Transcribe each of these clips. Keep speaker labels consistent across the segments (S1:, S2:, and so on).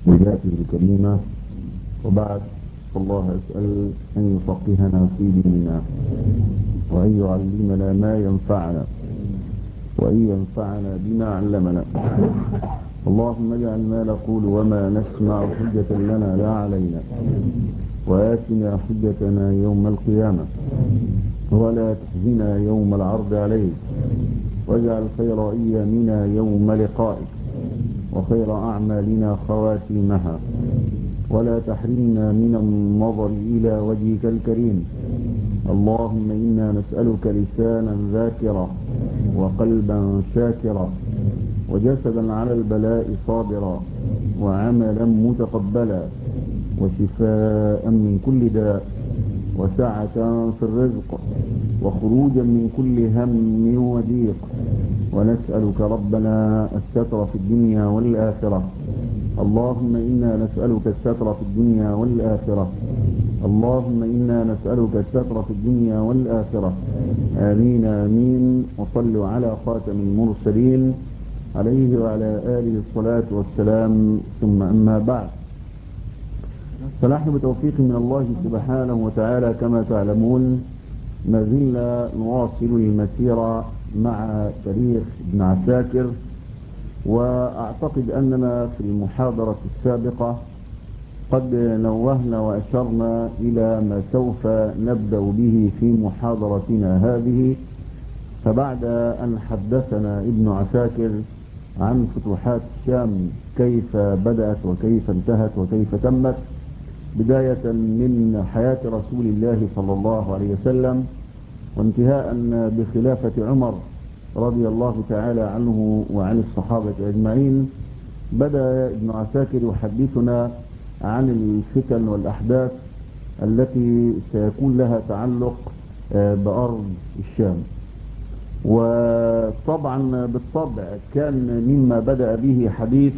S1: وذاته الكريمة. وبعد، الله أسأل أن يفقهنا في ديننا، وأن يعلمنا ما ينفعنا، وأن ينفعنا بما علمنا. اللهم اجعل ما نقول وما نسمع حجة لنا لا علينا، وآتنا حجتنا يوم القيامة، ولا تخزنا يوم العرض عليك، واجعل خير أيامنا يوم لقائك، وخير أعمالنا خواتيمها، ولا تحرمنا من النظر إلى وجهك الكريم. اللهم إنا نسألك لسانا ذاكرا، وقلبا شاكرا، وجسدا على البلاء صابرا، وعملا متقبلا، وشفاء من كل داء، وسعة في الرزق، وخروجا من كل هم وضيق. ونسألك ربنا الستر في الدنيا والآخرة. اللهم إنا نسألك الستر في الدنيا والآخرة. اللهم إنا نسألك الستر في الدنيا والآخرة. آمين آمين. وصلوا على خاتم المرسلين عليه وعلى آله الصلاة والسلام. ثم أما بعد، فنحن بتوفيق من الله سبحانه وتعالى كما تعلمون ما زلنا نواصل المسيرة مع تاريخ ابن عساكر. وأعتقد أننا في المحاضرة السابقة قد نوهنا وأشرنا إلى ما سوف نبدأ به في محاضرتنا هذه. فبعد أن حدثنا ابن عساكر عن فتوحات الشام كيف بدأت وكيف انتهت وكيف تمت، بداية من حياة رسول الله صلى الله عليه وسلم، وانتهاء بخلافة عمر رضي الله تعالى عنه وعن الصحابة أجمعين، بدأ ابن عساكر يحدثنا عن الفتن والأحداث التي سيكون لها تعلق بأرض الشام. وطبعا بالطبع كان مما بدأ به حديث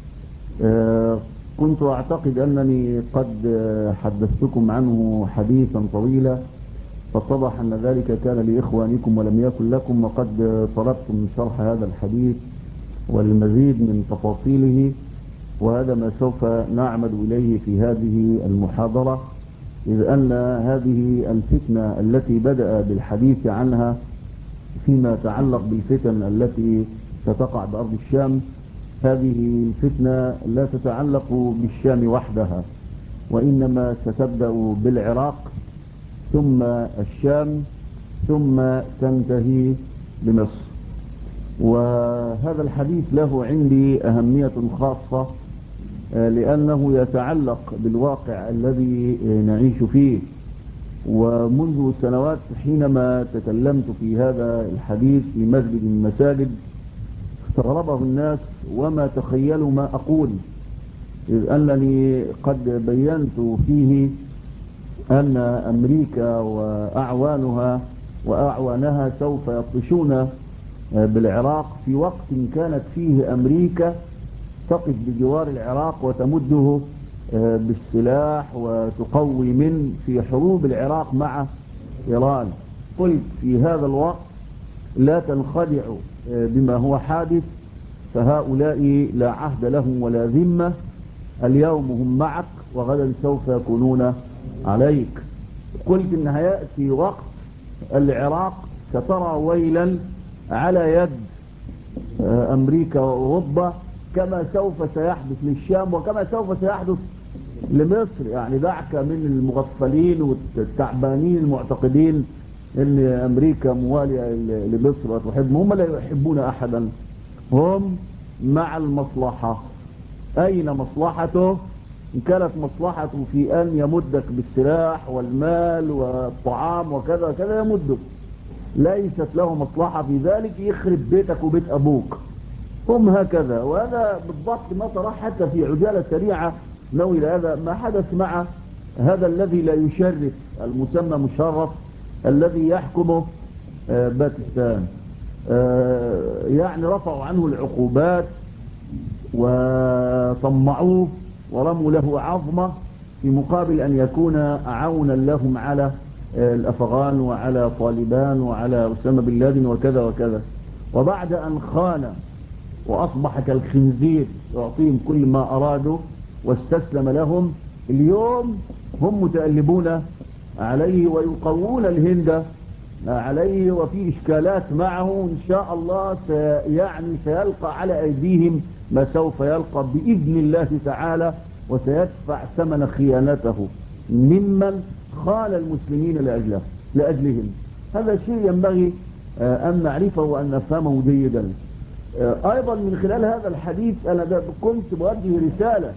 S1: كنت أعتقد أنني قد حدثتكم عنه حديثا طويلا، فاتضح أن ذلك كان لإخوانكم ولم يكن لكم، وقد طلبتم شرح هذا الحديث والمزيد من تفاصيله، وهذا ما سوف نعمد إليه في هذه المحاضرة، إذ أن هذه الفتنة التي بدأ بالحديث عنها فيما يتعلق بالفتن التي ستقع بأرض الشام، هذه الفتنة لا تتعلق بالشام وحدها، وإنما ستبدأ بالعراق ثم الشام ثم تنتهي بمصر. وهذا الحديث له عندي أهمية خاصة لأنه يتعلق بالواقع الذي نعيش فيه. ومنذ سنوات حينما تكلمت في هذا الحديث في مسجد من المساجد استغربه الناس وما تخيلوا ما أقول، إذ أنني قد بينت فيه أن أمريكا وأعوانها سوف يبطشون بالعراق في وقت كانت فيه أمريكا تقف بجوار العراق وتمده بالسلاح وتقوي من في حروب العراق مع إيران. قلت في هذا الوقت لا تنخدعوا بما هو حادث، فهؤلاء لا عهد لهم ولا ذمة، اليوم هم معك وغدا سوف يكونون عليك. قلت إن هيأتي وقت العراق سترى ويلا على يد أمريكا وأوروبا، كما سوف سيحدث للشام وكما سوف سيحدث لمصر. يعني دعك من المغفلين والتعبانين المعتقدين ان امريكا موالية لمصر وتحب، هم لا يحبون احدا، هم مع المصلحة. اين مصلحته؟ ان كانت مصلحته في ان يمدك بالسلاح والمال والطعام وكذا كذا يمدك، ليست له مصلحة في ذلك يخرب بيتك وبيت ابوك، هم هكذا. وهذا بالضبط ما ترى حتى في عجالة سريعة نوي لهذا ما حدث مع هذا الذي لا يشرف المسمى مشرف الذي يحكم باكستان. يعني رفعوا عنه العقوبات وطمعوه ورموا له عظمة في مقابل أن يكون عونا لهم على الأفغان وعلى طالبان وعلى أسامة بن لادن وكذا وكذا. وبعد أن خان وأصبح كالخنزير يعطيهم كل ما أرادوا، واستسلم لهم. اليوم هم متألبون عليه ويقوون الهند عليه، وفي إشكالات معه. إن شاء الله سيلقى على أيديهم ما سوف يلقى بإذن الله تعالى، وسيدفع ثمن خيانته ممن خان المسلمين لأجلهم. هذا شيء ينبغي أن نعرفه وأن نفهمه جيدا. أيضا من خلال هذا الحديث أنا كنت بوجه رسالة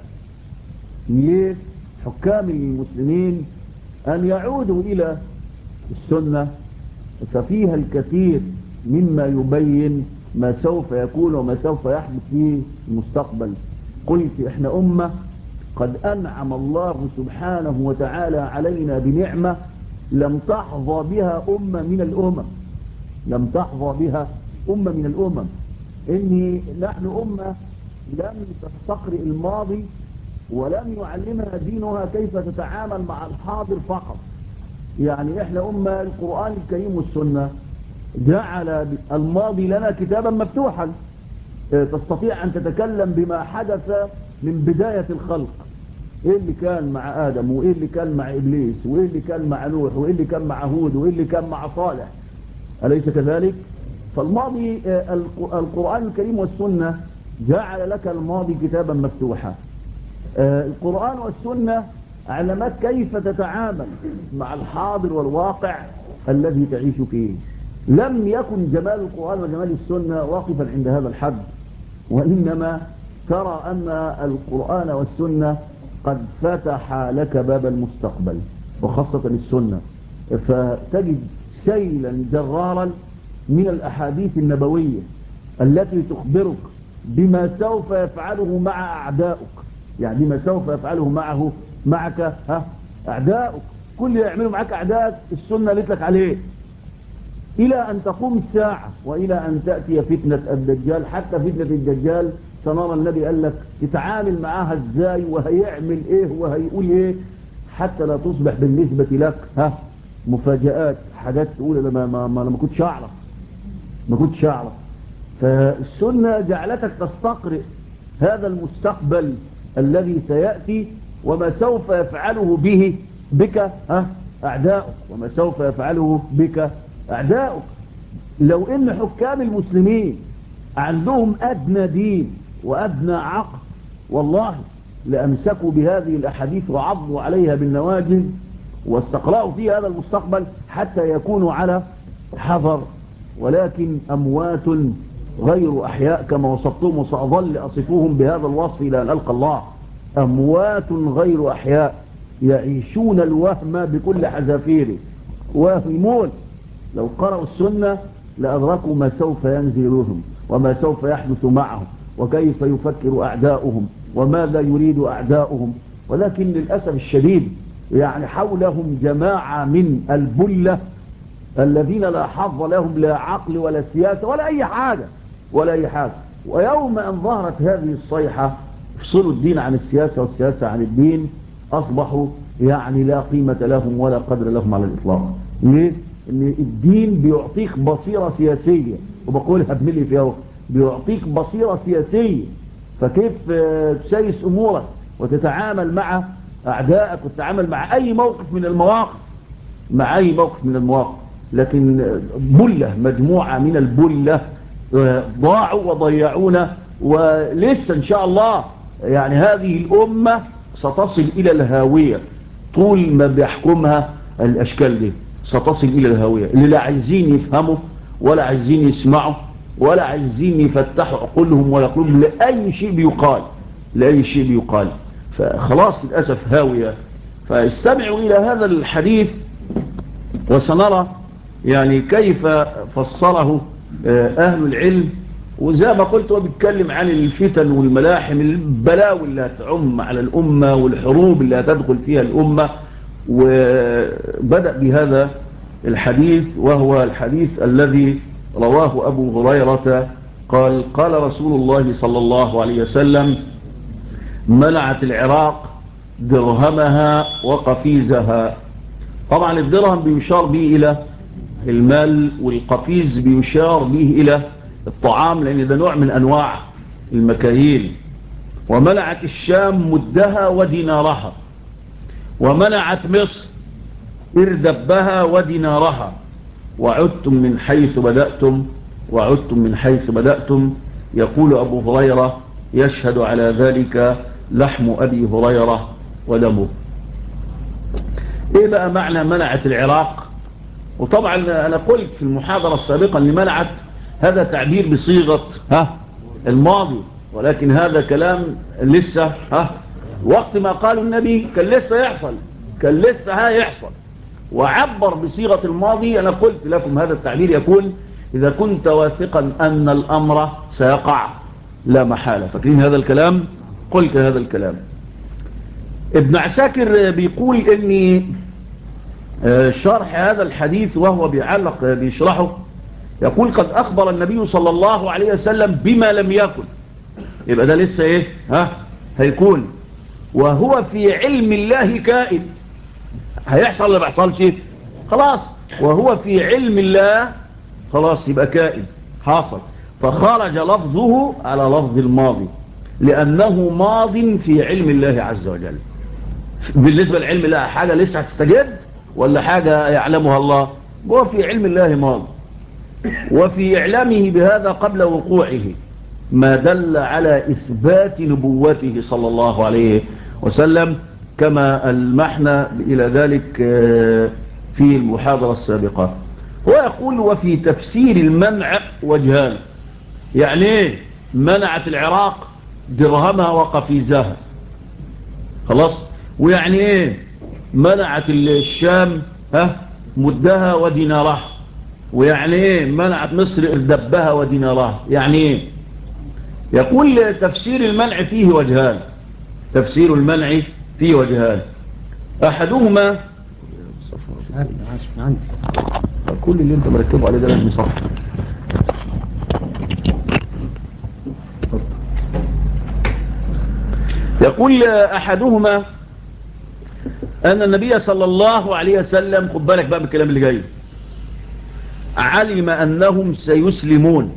S1: لحكام المسلمين أن يعودوا إلى السنة، ففيها الكثير مما يبين ما سوف يكون وما سوف يحدث في المستقبل. قلت إحنا أمة قد أنعم الله سبحانه وتعالى علينا بنعمة لم تحظى بها أمة من الأمم، لم تحظى بها أمة من الأمم. إني نحن أمة لم تستقرئ الماضي ولم يعلمها دينها كيف تتعامل مع الحاضر فقط. يعني إحنا أمة القرآن الكريم والسنة جعل الماضي لنا كتابا مفتوحا، تستطيع أن تتكلم بما حدث من بداية الخلق، إيه اللي كان مع آدم، وإيه اللي كان مع إبليس، وإيه اللي كان مع نوح، وإيه اللي كان مع هود، وإيه اللي كان مع صالح. أليس كذلك؟ فالماضي القرآن الكريم والسنة جعل لك الماضي كتابا مفتوحا. القرآن والسنة علمت كيف تتعامل مع الحاضر والواقع الذي تعيش فيه. لم يكن جمال القرآن وجمال السنة واقفا عند هذا الحد، وإنما ترى أن القرآن والسنة قد فتح لك باب المستقبل، وخاصة السنة، فتجد سيلا جرارا من الأحاديث النبوية التي تخبرك بما سوف يفعله مع أعدائك. يعني بما سوف يفعله معك أعدائك، كل اللي يعملوا معك أعدائك السنة قالت لك عليه، إلى أن تقوم الساعة وإلى أن تأتي فتنة الدجال. حتى فتنة الدجال سنرى النبي قال لك تتعامل معها ازاي، وهيعمل ايه وهيقول ايه، حتى لا تصبح بالنسبة لك مفاجآت، حاجات تقول انا ما كنتش اعرف. فالسنة جعلتك تستقرئ هذا المستقبل الذي سيأتي، وما سوف يفعله بك أعداؤك، وما سوف يفعله بك أعداؤك. لو إن حكام المسلمين عندهم أدنى دين وأدنى عقل، والله لأمسكوا بهذه الأحاديث وعضوا عليها بالنواجذ واستقرأوا في هذا المستقبل حتى يكونوا على حذر. ولكن أموات غير أحياء كما وصفتهم، وسأظل أصفوهم بهذا الوصف إلى أن ألقى الله. أموات غير أحياء يعيشون الوهم بكل حذافيره، واهمون. لو قرأوا السنة لأدركوا ما سوف ينزل لهم وما سوف يحدث معهم، وكيف يفكر أعداؤهم وماذا يريد أعداؤهم. ولكن للأسف الشديد يعني حولهم جماعة من البلة الذين لا حظ لهم لا عقل ولا سياسة ولا أي حاجة. ويوم أن ظهرت هذه الصيحة افصلوا الدين عن السياسة والسياسة عن الدين، أصبحوا يعني لا قيمة لهم ولا قدر لهم على الإطلاق. ليه؟ إن الدين بيعطيك بصيرة سياسية، وبقولها بملي فيها، بيعطيك بصيرة سياسية، فكيف تسيس أمورك وتتعامل مع أعدائك وتتعامل مع أي موقف من المواقف. لكن بلة، مجموعة من البلة ضاعوا وضيعونا، ولسه إن شاء الله يعني هذه الأمة ستصل إلى الهاوية طول ما بيحكمها الأشكال دي، ستصل إلى الهاوية. اللي لا عايزين يفهموا ولا عايزين يسمعوا ولا عايزين يفتحوا عقولهم ولا قلوبهم لأي شيء بيقال، فخلاص للأسف هاوية. فاستمعوا إلى هذا الحديث وسنرى يعني كيف فسره أهل العلم. وزي ما قلت هو بيتكلم عن الفتن والملاحم، البلاوي اللي هتعم على الأمة والحروب اللي هتدخل فيها الأمة. وبدأ بهذا الحديث، وهو الحديث الذي رواه أبو هريرة قال: قال رسول الله صلى الله عليه وسلم: منعت العراق درهمها وقفيزها. طبعا الدرهم بيشار به إلى المال، والقفيز بيشار به إلى الطعام، لأن ده نوع من أنواع المكاييل. ومنعت الشام مدها ودينارها، ومنعت مصر إردبها ودينارها، وعدتم من حيث بدأتم، وعدتم من حيث بدأتم. يقول أبو هريرة: يشهد على ذلك لحم أبي هريرة ودمه. إيه بقى معنى منعت العراق؟ وطبعا أنا قلت في المحاضرة السابقة أن منعت هذا تعبير بصيغة الماضي، ولكن هذا كلام لسه وقت ما قالوا النبي كان لسه يحصل، كان لسه هيحصل، وعبر بصيغة الماضي. أنا قلت لكم هذا التعبير يكون إذا كنت واثقا أن الأمر سيقع لا محالة. فاكرين هذا الكلام؟ قلت هذا الكلام. ابن عساكر بيقول إني شرح هذا الحديث وهو بيعلق بيشرحه، يقول: قد أخبر النبي صلى الله عليه وسلم بما لم يكن. يبقى ده لسه إيه هيكون، وهو في علم الله كائن. هيحصل ولا بيحصلش؟ خلاص، وهو في علم الله خلاص يبقى كائن حاصل. فخرج لفظه على لفظ الماضي لأنه ماض في علم الله عز وجل. بالنسبة لعلم الله حاجة لسه هتستجد ولا حاجة يعلمها الله؟ هو في علم الله ماض، وفي إعلامه بهذا قبل وقوعه ما دل على إثبات نبوته صلى الله عليه وسلم، كما المحنا إلى ذلك في المحاضرة السابقة. ويقول: وفي تفسير المنع وجهان. يعني ايه منعت العراق درهمها وقفيزها؟ خلاص. ويعني ايه منعت الشام مدها ودينارها؟ ويعني ايه منعت مصر اردبها ودينارها؟ يعني ايه؟ يقول: تفسير المنع فيه وجهان. تفسير المنع فيه وجهان. احدهما كل اللي انت مركبه عليه ده لازم صح. يقول: احدهما ان النبي صلى الله عليه وسلم، خد بالك بقى بالكلام اللي جاي، علم انهم سيسلمون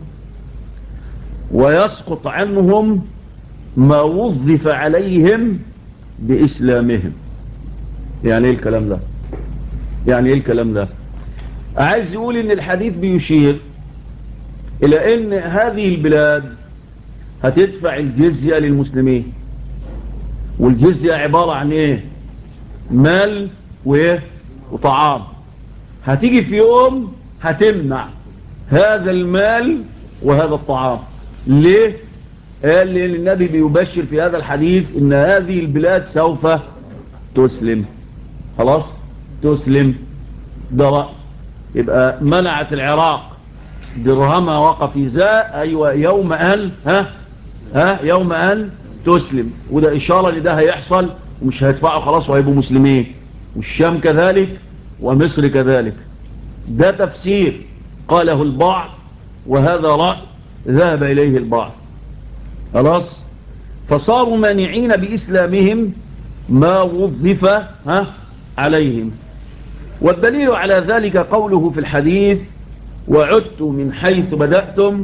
S1: ويسقط عنهم ما وظف عليهم بإسلامهم. يعني ايه الكلام ده؟ يعني ايه الكلام ده؟ عايز يقول ان الحديث بيشير الى ان هذه البلاد هتدفع الجزية للمسلمين، والجزية عبارة عن ايه؟ مال وطعام. هتيجي في يوم هتمنع هذا المال وهذا الطعام. ليه؟ قال لأن النبي بيبشر في هذا الحديث ان هذه البلاد سوف تسلم. خلاص تسلم. ده رأي. يبقى منعت العراق درهمها وقفيزها، ايوه، يوم ان يوم ان تسلم. وده اشارة لده هيحصل ومش هيدفعوا خلاص وهيبقوا مسلمين، والشام كذلك ومصر كذلك. ده تفسير قاله البعض، وهذا رأي ذهب إليه البعض. خلاص. فصاروا مانعين بإسلامهم ما وظف عليهم. والدليل على ذلك قوله في الحديث: وعدت من حيث بدأتم.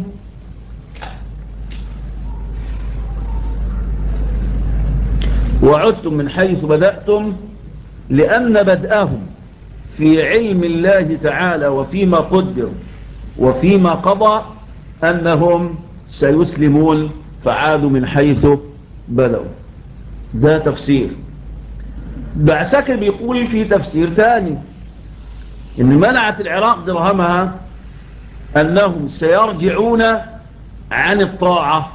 S1: وعدتم من حيث بدأتم، لأن بدأهم في علم الله تعالى وفيما قدر وفيما قضى أنهم سيسلمون، فعادوا من حيث بدأوا. ده تفسير. بعسكر بيقول في تفسير ثاني إن منعت العراق درهمها أنهم سيرجعون عن الطاعة،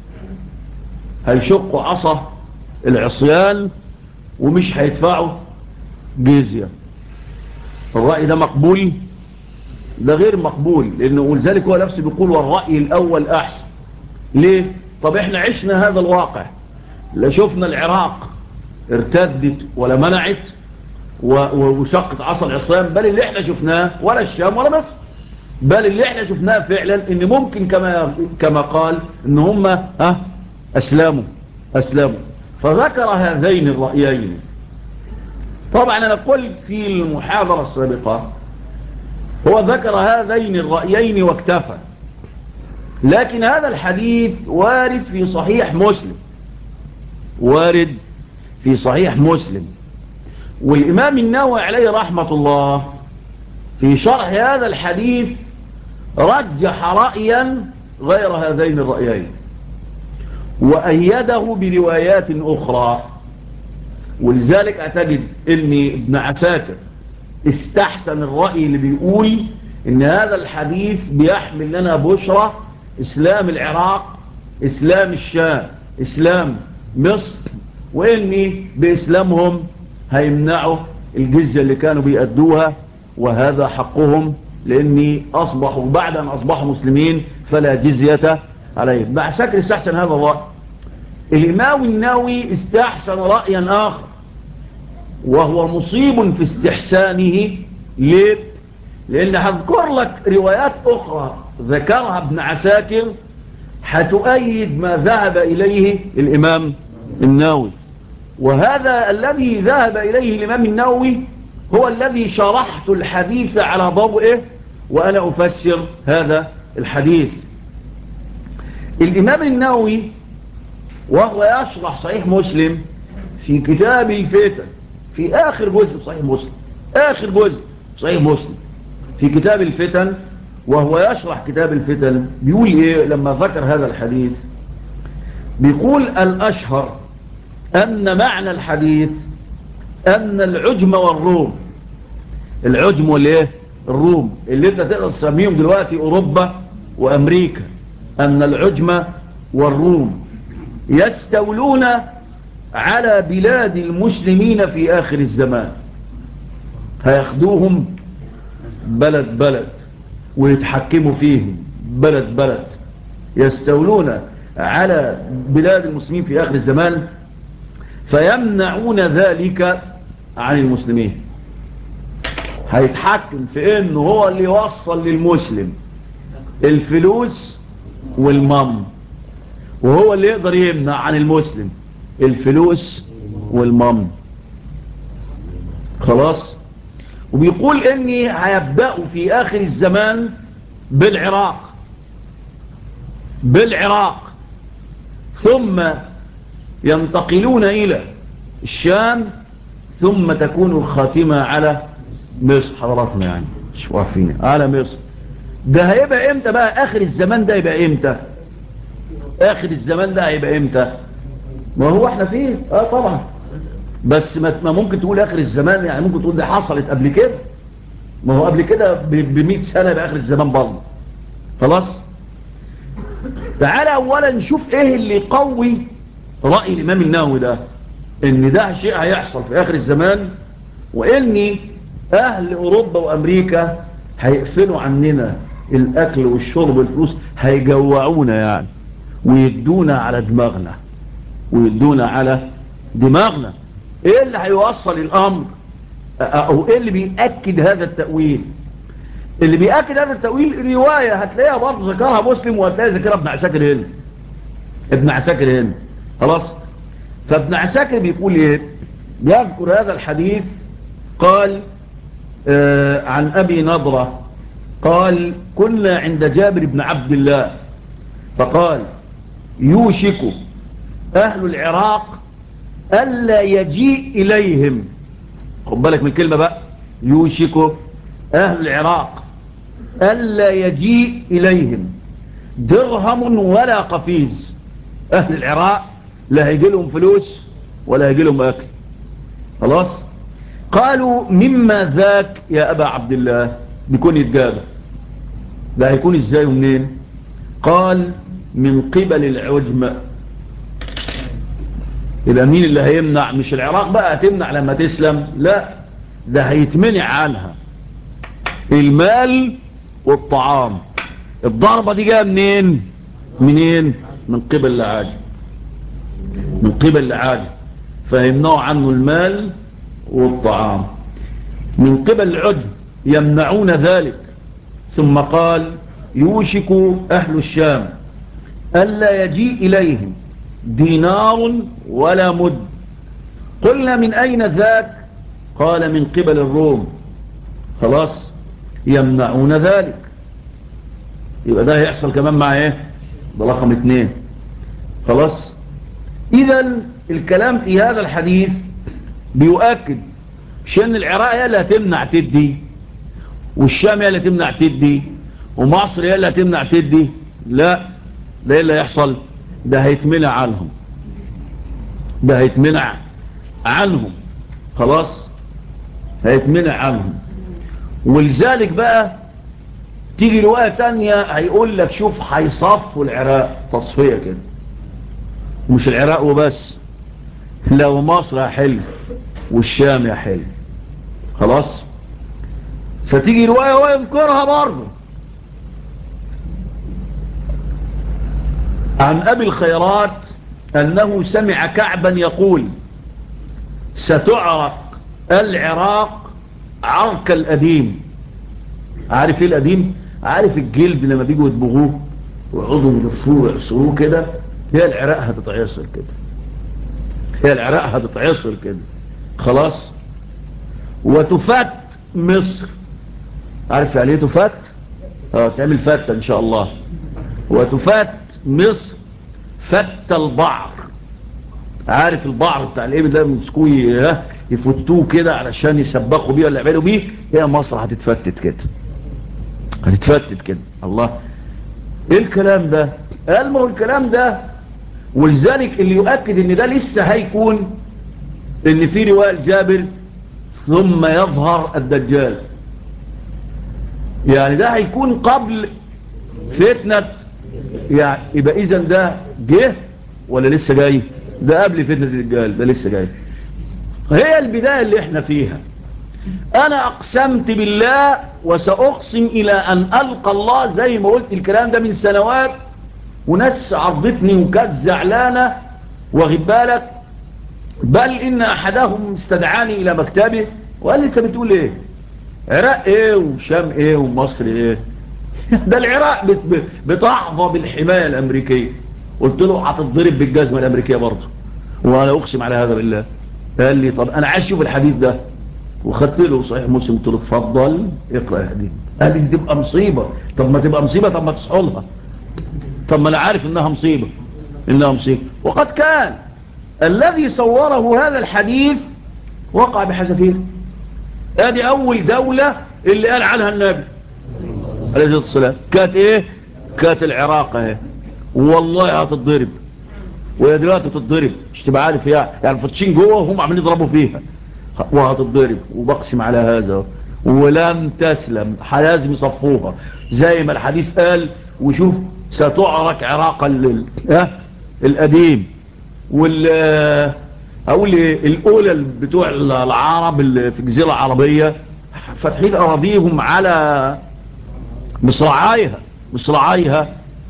S1: هيشقوا عصا العصيان ومش هيدفعوا جزية. الرأي ده مقبول؟ ده غير مقبول، لأنه ولذلك هو نفسه بيقول والرأي الأول أحسن. ليه؟ طب احنا عشنا هذا الواقع، لا شفنا العراق ارتدت ولا منعت وشقت عصا العصيان، بل اللي احنا شفناه ولا الشام ولا مصر، بل اللي احنا شفناه فعلا ان ممكن كما قال ان هم اسلموا. فذكر هذين الرأيين. طبعا انا قلت في المحاضرة السابقة هو ذكر هذين الرأيين واكتفى، لكن هذا الحديث وارد في صحيح مسلم وارد في صحيح مسلم. والإمام النووي عليه رحمة الله في شرح هذا الحديث رجح رأيا غير هذين الرأيين وأيده بروايات أخرى. ولذلك أعتقد أن ابن عساكر استحسن الرأي اللي بيقول ان هذا الحديث بيحمل لنا بشرى اسلام العراق، اسلام الشام، اسلام مصر، واني باسلامهم هيمنعوا الجزية اللي كانوا بيأدوها، وهذا حقهم لاني اصبحوا بعد ان اصبحوا مسلمين فلا جزية عليهم. مع شكل استحسن هذا الرأي. الامام النووي استحسن رأيا اخر وهو مصيب في استحسانه. ليه؟ لأن هذكر لك روايات أخرى ذكرها ابن عساكر هتؤيد ما ذهب إليه الإمام النووي. وهذا الذي ذهب إليه الإمام النووي هو الذي شرحت الحديث على ضوئه وأنا أفسر هذا الحديث. الإمام النووي وهو يشرح صحيح مسلم في كتاب الفتن في آخر جزء صحيح مسلم، آخر جزء صحيح مسلم في كتاب الفتن، وهو يشرح كتاب الفتن بيقول إيه لما ذكر هذا الحديث؟ بيقول الأشهر أن معنى الحديث أن العجم والروم، العجم والإيه؟ الروم اللي انت تقدر تسميهم دلوقتي أوروبا وأمريكا، أن العجم والروم يستولون على بلاد المسلمين في آخر الزمان، هياخدوهم بلد بلد ويتحكموا فيهم بلد بلد، يستولون على بلاد المسلمين في آخر الزمان فيمنعون ذلك عن المسلمين. هيتحكم في انه هو اللي يوصل للمسلم الفلوس والمام، وهو اللي يقدر يمنع عن المسلم الفلوس والمام. خلاص. وبيقول اني هيبدأوا في اخر الزمان بالعراق ثم ينتقلون الى الشام ثم تكون الخاتمة على مصر. حضراتنا يعني مش واقفين على مصر. ده هيبقى امتى بقى اخر الزمان؟ ده يبقى امتى اخر الزمان؟ ده هيبقى امتى؟ ما هو احنا فيه طبعا، بس ما ممكن تقول اخر الزمان، يعني ممكن تقول ده حصلت قبل كده، ما هو قبل كده ب100 سنة باخر الزمان برضه. خلاص. تعالى اولا نشوف ايه اللي يقوي رأي الامام النووي ده ان ده شيء هيحصل في اخر الزمان، وان اهل اوروبا وامريكا هيقفلوا عننا الاكل والشرب والفلوس، هيجوعونا يعني ويدونا على دماغنا ايه اللي هيوصل الامر او ايه اللي بيأكد هذا التأويل؟ اللي بيأكد هذا التأويل رواية هتلاقيها برضه ذكرها مسلم، وهتلاقي ذكرها ابن عساكر هنا. خلاص. فابن عساكر بيقول ايه؟ بيذكر هذا الحديث. قال عن ابي نضرة قال كنا عند جابر بن عبد الله فقال يوشك اهل العراق ألا يجيء إليهم. خد بالك من الكلمة بقى، يوشك أهل العراق ألا يجيء إليهم درهم ولا قفيز. أهل العراق لا هيجي لهم فلوس ولا هيجي لهم أكل. خلاص. قالوا مما ذاك يا أبا عبد الله؟ بيكون يتجابه، لا هيكون إزاي ومنين؟ قال من قبل العجم. يبقى مين اللي هيمنع؟ مش العراق بقى هتمنع لما تسلم، لا، ده هيتمنع عنها المال والطعام. الضربة دي جاء منين؟ من قبل العاجم، فيمنعوا عنه المال والطعام. من قبل العجم يمنعون ذلك. ثم قال يوشك أهل الشام ألا يجيء إليهم دينار ولا مد. قلنا من أين ذاك؟ قال من قبل الروم. خلاص. يمنعون ذلك. يبقى ده هيحصل كمان مع ايه؟ ده رقم 2. خلاص. إذن الكلام في هذا الحديث بيؤكد مش ان العراق هي اللي هتمنع تدي، والشام هي اللي هتمنع تدي، ومصر هي اللي هتمنع تدي. لا، ده ايه اللي هيحصل؟ ده هيتمنع عنهم، ده هيتمنع عنهم، خلاص هيتمنع عنهم. ولذلك بقى تيجي رواية تانية هيقول لك شوف هيصفوا العراق تصفية كده، مش العراق وبس، لو مصر هحل والشام يحل، خلاص. فتيجي رواية ويذكرها برضه عن أبي الخيرات أنه سمع كعبا يقول ستعرق العراق عرك الأديم. عارف ايه الأديم؟ عارف الجلد لما بيجوا يدبغوه ويقعدوا يلفوه ويعصروه كده؟ هي العراق هتتعصر كده، هي العراق هتتعصر كده، خلاص. وتفت مصر. عارف يعني ايه تفت؟ تعمل فتة ان شاء الله. وتفت مصر فت البعر. عارف البعر بتاع الابل ده مسكوه يفتوه كده علشان يسبخوا بيه ولا يعملوا بيه؟ هي مصر هتتفتت كده، هتتفتت كده. الله، ايه الكلام ده؟ قال ما هو الكلام ده. ولذلك اللي يؤكد ان ده لسه هيكون ان في رواية جابر ثم يظهر الدجال، يعني ده هيكون قبل فتنة. يعني يبقى اذا ده جه ولا لسه جاي؟ ده قبل فتنة الدجال، ده لسه جاي. هي البداية اللي احنا فيها. انا اقسمت بالله وسأقسم الى ان القى الله، زي ما قلت الكلام ده من سنوات وناس عرضتني وكانت زعلانة واخد بالك، بل ان احدهم استدعاني الى مكتبه وقال لي انت بتقول ايه؟ عراق ايه وشام ايه ومصر ايه؟ ده العراق بتحظى بالحماية الامريكية. قلت له هتتضرب بالجزمة الامريكية برضه، وانا اقسم على هذا بالله. قال لي طب انا عايز اشوف الحديث ده، وخدت له صحيح مسلم قلت له اتفضل اقرا الحديث. قال لي تبقى مصيبة. طب ما تبقى مصيبة، طب ما تصحوا لها، طب ما انا عارف انها مصيبة، انها مصيبة. وقد كان الذي صوره هذا الحديث وقع بحذافيره. ادي اول دولة اللي قال عنها النبي عليه الصلاة والسلام كانت ايه؟ كانت العراق اهي، والله هتتضرب، وهي دلوقتي تتضرب، مش تبقى عارف يعني فتشين جوه وهم عاملين يضربوا فيها، وهتتضرب. وبقسم على هذا ولم تسلم، لازم يصفوها زي ما الحديث قال. وشوف ستعرك عراق القديم. اقول الاولى بتوع العرب اللي في الجزيره العربيه فاتحين اراضيهم على مصراعيها.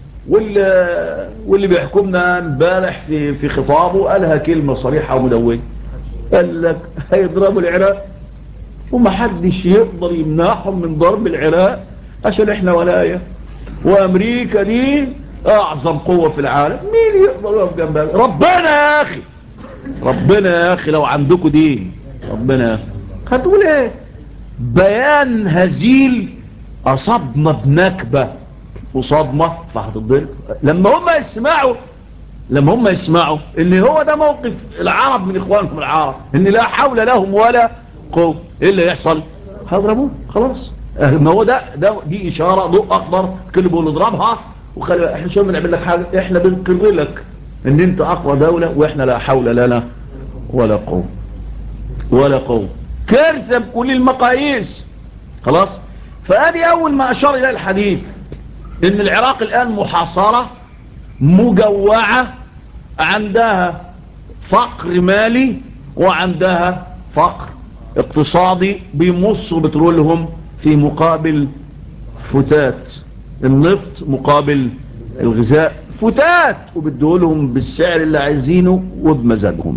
S1: واللي بيحكمنا امبارح في خطابه قالها كلمه صريحه ومدويه، قال لك هيضربوا العراق ومحدش يقدر يمنعهم من ضرب العراق عشان احنا ولايه، وامريكا دي اعظم قوة في العالم، مين يقدر يقف جنبها؟ ربنا يا اخي، ربنا يا اخي لو عندكم دين ربنا. هتقول ايه؟ بيان هزيل اصابنا بنكبة وصدمة فهتضرب. لما هم يسمعوا ان هو ده موقف العرب من اخوانكم العرب، ان لا حول لهم ولا قوة، ايه اللي يحصل؟ هضربوه خلاص. ما هو دي اشارة ضوء اخضر كل بيقول نضربها. وخلي احنا شو بنعمل لك حاجة؟ احنا بنقر لك ان انت اقوى دولة واحنا لا حول لنا ولا قوة ولا قوة. كارثة بكل المقاييس، خلاص. فادي اول ما اشار الى الحديث ان العراق الان محاصرة مجوعة، عندها فقر مالي وعندها فقر اقتصادي، بيمصوا بترولهم في مقابل فتات النفط، مقابل الغذاء فتات، وبدولهم بالسعر اللي عايزينه وبمزاجهم.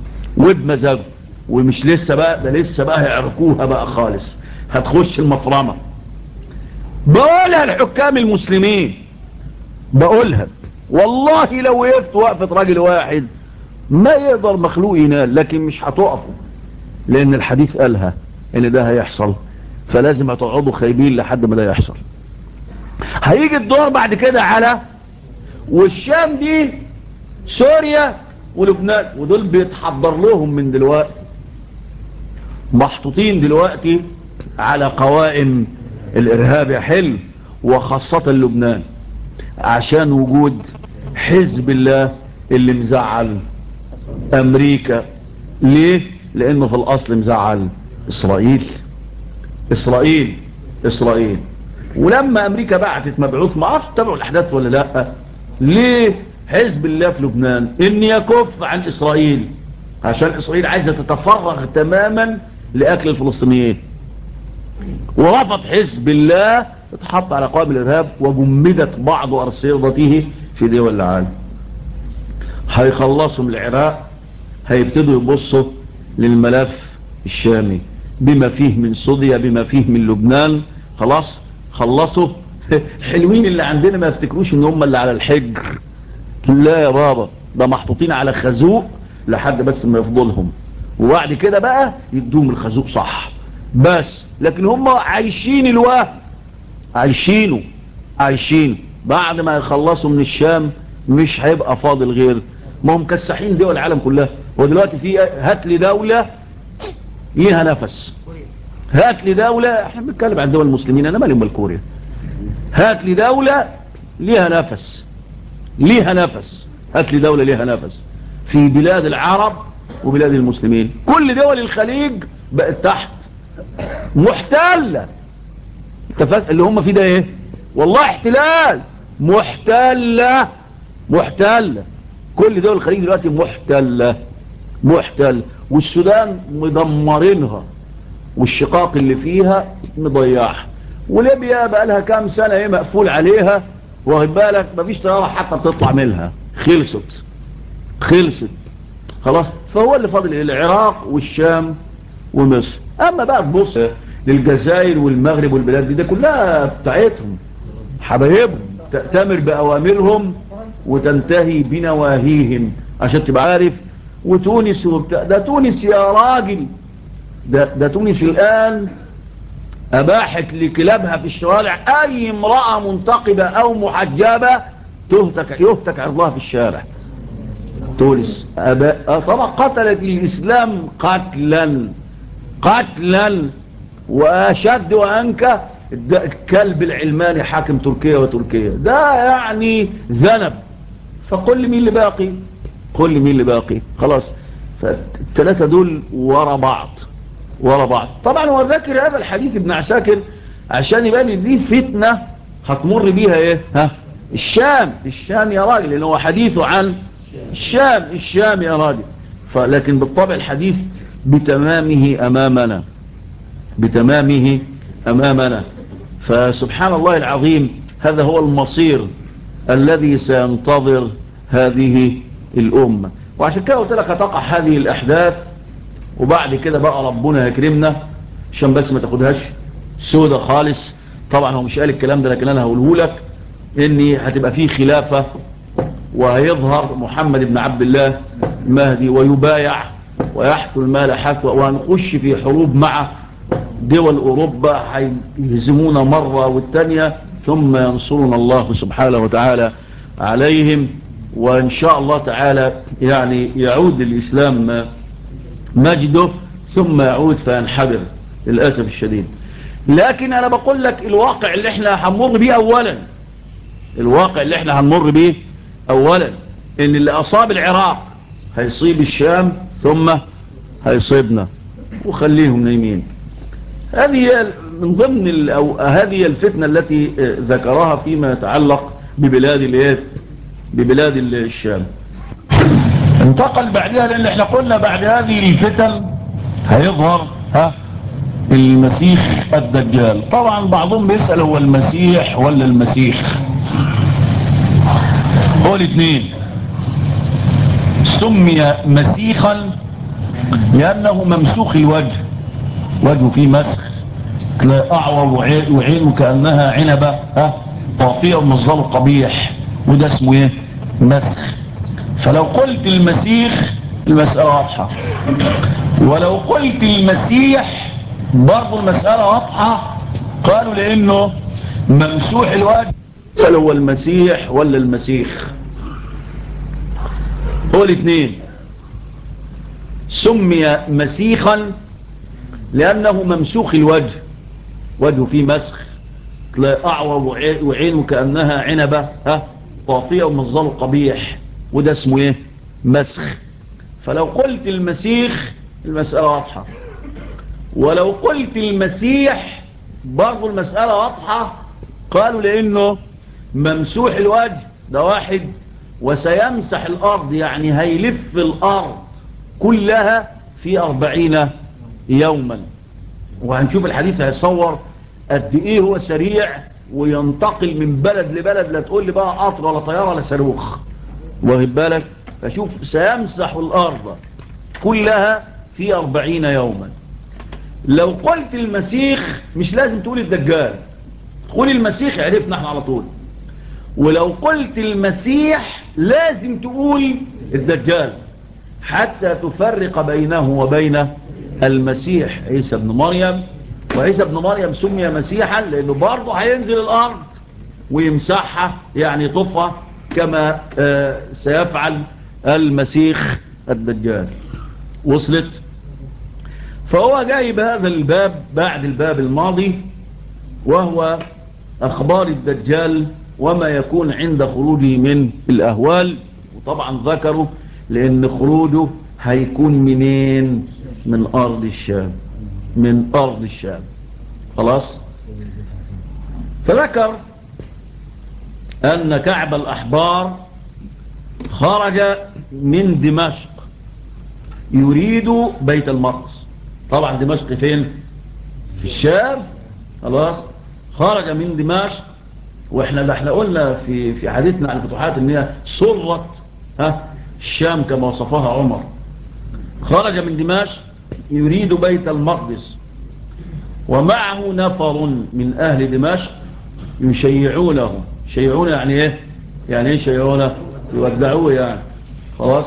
S1: ومش لسه بقى، ده لسه بقى هيعركوها بقى خالص، هتخش المفرمة. بقولها الحكام المسلمين، بقولها والله لو وقفت وقفة راجل واحد ما يقدر مخلوق ينال، لكن مش هتقفوا لان الحديث قالها ان ده هيحصل، فلازم هتقعدوا خايبين لحد ما ده يحصل. هيجي الدور بعد كده على والشام دي سوريا ولبنان، ودول بيتحضر لهم من دلوقتي، محطوطين دلوقتي على قوائم الارهاب يا حلو، وخاصة لبنان، عشان وجود حزب الله اللي مزعل امريكا. ليه؟ لانه في الاصل مزعل اسرائيل. اسرائيل. ولما امريكا بعتت مبعوث، ما عرفت تتابعوا الاحداث ولا لا، ليه حزب الله في لبنان ان يكف عن اسرائيل، عشان اسرائيل عايزة تتفرغ تماما لاكل الفلسطينيين، ورفض حزب الله، اتحط على قائمة الارهاب وجمدت بعض ارصدته في دول العالم. هيخلصوا من العراق، هيبتدوا يبصوا للملف الشامي بما فيه من سوريا، بما فيه من لبنان. خلاص خلصوا. حلوين اللي عندنا ما يفتكروش ان هم اللي على الحجر، لا يا بابا، ده محطوطين على خازوق لحد بس ما يفضلهم، وبعد كده بقى يدوم الخازوق صح بس. لكن هم عايشين الوهم، عايشين بعد ما يخلصوا من الشام مش هيبقى فاضل غير، ما هم كسحين دول العالم كلها. ودلوقتي في هات لي دولة ليها نفس، هات لي دولة، احنا بنتكلم عن دول المسلمين، انا مالي بالكوريا، هات لي دولة ليها نفس، هات لي دولة ليها نفس في بلاد العرب وبلاد المسلمين. كل دول الخليج بقت تحت محتلة. اللي هم فيه ده ايه؟ والله احتلال، محتلة. كل دول الخليج دلوقتي محتلة. والسودان مدمرينها، والشقاق اللي فيها مضيعها، وليبيا بقى لها كام سنة ايه مقفول عليها، واخد بالك، مفيش طيارة حتى بتطلع منها، خلصت خلاص. فهو اللي فاضل العراق والشام ومصر. اما بقى تبص للجزائر والمغرب والبلاد دي كلها بتاعتهم، حبايبهم، تأتمر بأوامرهم وتنتهي بنواهيهم، عشان تبقى عارف. وتونس ده تونس يا راجل، ده تونس الآن أباحت لكلابها في الشوارع أي امرأة منتقبة أو محجبة يهتك عرضها في الشارع. تونس طبعا قتلت الإسلام قتلا وأشد وأنكى الكلب العلماني حاكم تركيا ده يعني ذنب. فقل لي مين اللي باقي، خلاص. فالثلاثة دول ورا بعض. طبعا هو ذاكر هذا الحديث ابن عساكر عشان يبان دي فتنة هتمر بيها ايه، الشام يا راجل، لأنه هو حديثه عن الشام يا راجل. لكن بالطبع الحديث بتمامه أمامنا. فسبحان الله العظيم، هذا هو المصير الذي سينتظر هذه الأمة. وعشان كده قلت لك هتقع هذه الأحداث، وبعد كده بقى ربنا يكرمنا، عشان بس ما تاخدهاش سودة خالص. طبعا هو مش قال الكلام ده، لكن أنا هقوله لك، إني هتبقى فيه خلافة، وهيظهر محمد بن عبد الله مهدي ويبايع ويحثو المال حثوة، وهنخش في حروب مع دول أوروبا، هيهزمونا مرة والتانية، ثم ينصرنا الله سبحانه وتعالى عليهم. وإن شاء الله تعالى يعني يعود الإسلام مجده، ثم يعود فينحدر للأسف الشديد. لكن أنا بقول لك الواقع اللي احنا هنمر بيه أولا، إن اللي أصاب العراق هيصيب الشام، ثم هيصيبنا، وخليهم نايمين. هذه من ضمن هذه الفتنة التي ذكرها فيما يتعلق ببلاد الشام. انتقل بعدها، لأن احنا قلنا بعد هذه الفتن هيظهر المسيح الدجال. طبعا بعضهم بيسأل هو المسيح ولا المسيخ؟ هو الاثنين. سمي مسيخا لأنه ممسوخ الوجه، وجهه فيه مسخ، تلاقي أعور وعينه كأنها عنبة طافية ومنظره قبيح، وده اسمه ايه؟ مسخ. فلو قلت المسيخ المسألة واضحة، ولو قلت المسيح برضو المسألة واضحة. قالوا لأنه ممسوح الوجه. هل هو المسيح ولا المسيخ؟ هو الاثنين. سمي مسيخا لأنه ممسوخ الوجه، وجهه فيه مسخ، تلاقي أعور وعينه كأنها عنبة طافية ومنظره قبيح، وده اسمه ايه؟ مسخ. فلو قلت المسيخ المسألة واضحة، ولو قلت المسيح برضو المسألة واضحة. قالوا لأنه ممسوح الوجه ده واحد، وسيمسح الأرض يعني هيلف الأرض كلها في 40 يوما. وهنشوف الحديث هيصور قد ايه هو سريع وينتقل من بلد لبلد، لا تقول لي بقى قطر ولا طيارة ولا صاروخ، واخد بالك؟ فشوف سيمسح الأرض كلها في 40 يوما. لو قلت المسيخ مش لازم تقول الدجال، قول المسيح عرفنا احنا على طول. ولو قلت المسيح لازم تقول الدجال حتى تفرق بينه وبين المسيح عيسى ابن مريم. وعيسى ابن مريم سمي مسيحا لأنه برضه هينزل الأرض ويمسحها، يعني طفها كما سيفعل المسيح الدجال. وصلت؟ فهو جايب هذا الباب بعد الباب الماضي، وهو أخبار الدجال وما يكون عند خروجه من الأهوال. وطبعا ذكروا لأن خروجه هيكون منين؟ من أرض الشام، من أرض الشام. خلاص. فذكر أن كعب الأحبار خرج من دمشق يريد بيت المقدس. طبعا دمشق فين؟ في الشام. خلاص. خرج من دمشق، واحنا قلنا في حديثنا عن الفتوحات ان هي سرت الشام كما وصفها عمر. خرج من دمشق يريد بيت المقدس، ومعه نفر من اهل دمشق يشيعونه. يشيعونه يعني ايه؟ يعني ايه يشيعونه؟ يودعوه يعني. خلاص.